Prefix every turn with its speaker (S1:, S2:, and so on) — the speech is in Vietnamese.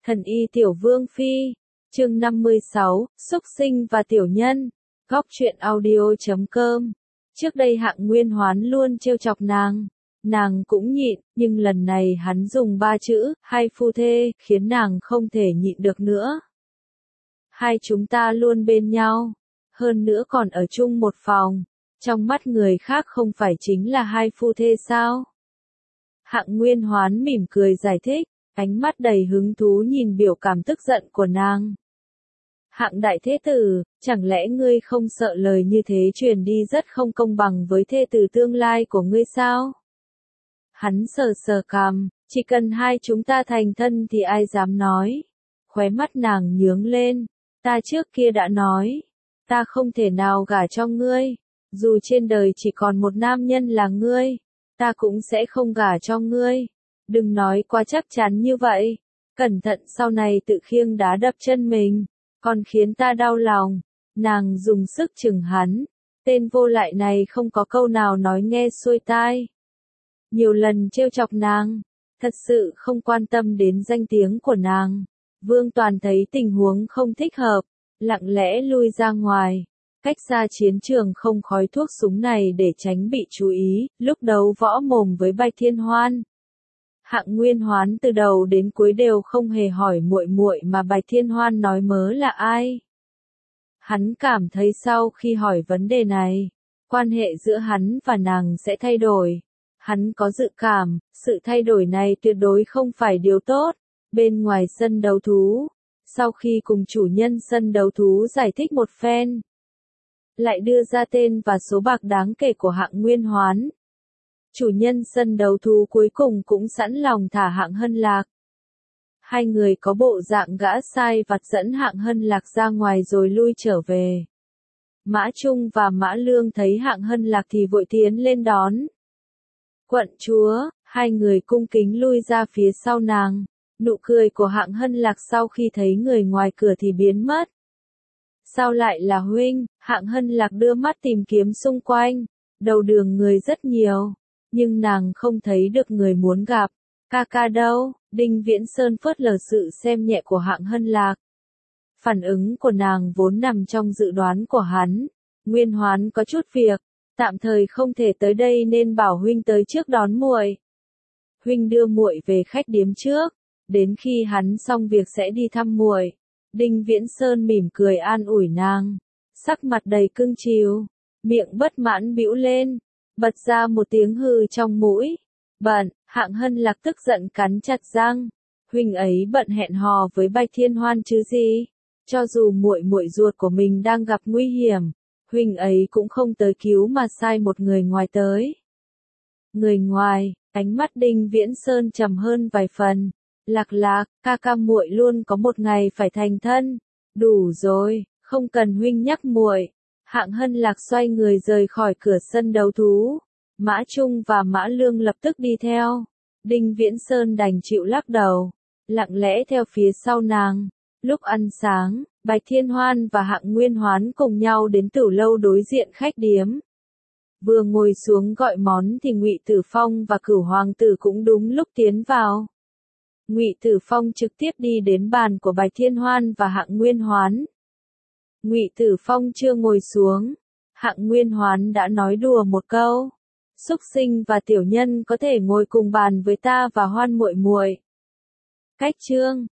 S1: Thần y tiểu vương phi, chương 56, xúc sinh và tiểu nhân, góc truyện audio.com. Trước đây Hạng Nguyên Hoán luôn trêu chọc nàng cũng nhịn, nhưng lần này hắn dùng 3 chữ, hai phu thê, khiến nàng không thể nhịn được nữa. Hai chúng ta luôn bên nhau, hơn nữa còn ở chung một phòng, trong mắt người khác không phải chính là hai phu thê sao? Hạng Nguyên Hoán mỉm cười giải thích, ánh mắt đầy hứng thú nhìn biểu cảm tức giận của nàng. Hạng đại thế tử, chẳng lẽ ngươi không sợ lời như thế truyền đi rất không công bằng với thê tử tương lai của ngươi sao? Hắn sờ sờ cằm, chỉ cần hai chúng ta thành thân thì ai dám nói. Khóe mắt nàng nhướng lên, ta trước kia đã nói, ta không thể nào gả cho ngươi, dù trên đời chỉ còn một nam nhân là ngươi, ta cũng sẽ không gả cho ngươi. Đừng nói quá chắc chắn như vậy, cẩn thận sau này tự khiêng đá đập chân mình, còn khiến ta đau lòng. Nàng dùng sức chừng hắn, tên vô lại này không có câu nào nói nghe xuôi tai. Nhiều lần trêu chọc nàng, thật sự không quan tâm đến danh tiếng của nàng. Vương Toàn thấy tình huống không thích hợp, lặng lẽ lui ra ngoài, cách xa chiến trường không khói thuốc súng này để tránh bị chú ý, lúc đấu võ mồm với Bạch Thiên Hoan. Hạng Nguyên Hoán từ đầu đến cuối đều không hề hỏi muội muội mà Bạch Thiên Hoan nói mớ là ai. Hắn cảm thấy sau khi hỏi vấn đề này, quan hệ giữa hắn và nàng sẽ thay đổi. Hắn có dự cảm, sự thay đổi này tuyệt đối không phải điều tốt. Bên ngoài sân đấu thú, sau khi cùng chủ nhân sân đấu thú giải thích một phen, lại đưa ra tên và số bạc đáng kể của Hạng Nguyên Hoán. Chủ nhân sân đấu thú cuối cùng cũng sẵn lòng thả Hạng Hân Lạc. Hai người có bộ dạng gã sai vặt dẫn Hạng Hân Lạc ra ngoài rồi lui trở về. Mã Trung và Mã Lương thấy Hạng Hân Lạc thì vội tiến lên đón. Quận chúa, hai người cung kính lui ra phía sau nàng. Nụ cười của Hạng Hân Lạc sau khi thấy người ngoài cửa thì biến mất. Sao lại là huynh? Hạng Hân Lạc đưa mắt tìm kiếm xung quanh. Đầu đường người rất nhiều, nhưng nàng không thấy được người muốn gặp. Ca ca đâu? Đinh Viễn Sơn phớt lờ sự xem nhẹ của Hạng Hân Lạc. Phản ứng của nàng vốn nằm trong dự đoán của hắn. Nguyên Hoán có chút việc, tạm thời không thể tới đây nên bảo huynh tới trước đón muội. Huynh đưa muội về khách điếm trước, đến khi hắn xong việc sẽ đi thăm muội. Đinh Viễn Sơn mỉm cười an ủi nàng, sắc mặt đầy cưng chiều, miệng bất mãn bĩu lên, bật ra một tiếng hừ trong mũi. Bận, Hạng Hân Lạc tức giận cắn chặt răng, huynh ấy bận hẹn hò với Bạch Thiên Hoan chứ gì? Cho dù muội muội ruột của mình đang gặp nguy hiểm, huynh ấy cũng không tới cứu mà sai một người ngoài tới. Người ngoài, ánh mắt Đinh Viễn Sơn trầm hơn vài phần. Lạc Lạc, ca ca muội luôn có một ngày phải thành thân. Đủ rồi, không cần huynh nhắc muội. Hạng Hân Lạc xoay người rời khỏi cửa sân đấu thú. Mã Trung và Mã Lương lập tức đi theo. Đinh Viễn Sơn đành chịu lắc đầu, lặng lẽ theo phía sau nàng. Lúc ăn sáng, Bạch Thiên Hoan và Hạng Nguyên Hoán cùng nhau đến tử lâu đối diện khách điếm. Vừa ngồi xuống gọi món thì Ngụy Tử Phong và Cửu Hoàng tử cũng đúng lúc tiến vào. Ngụy Tử Phong trực tiếp đi đến bàn của Bạch Thiên Hoan và Hạng Nguyên Hoán. Ngụy Tử Phong chưa ngồi xuống, Hạng Nguyên Hoán đã nói đùa một câu, xúc sinh và tiểu nhân có thể ngồi cùng bàn với ta và Hoan muội muội. Cách chương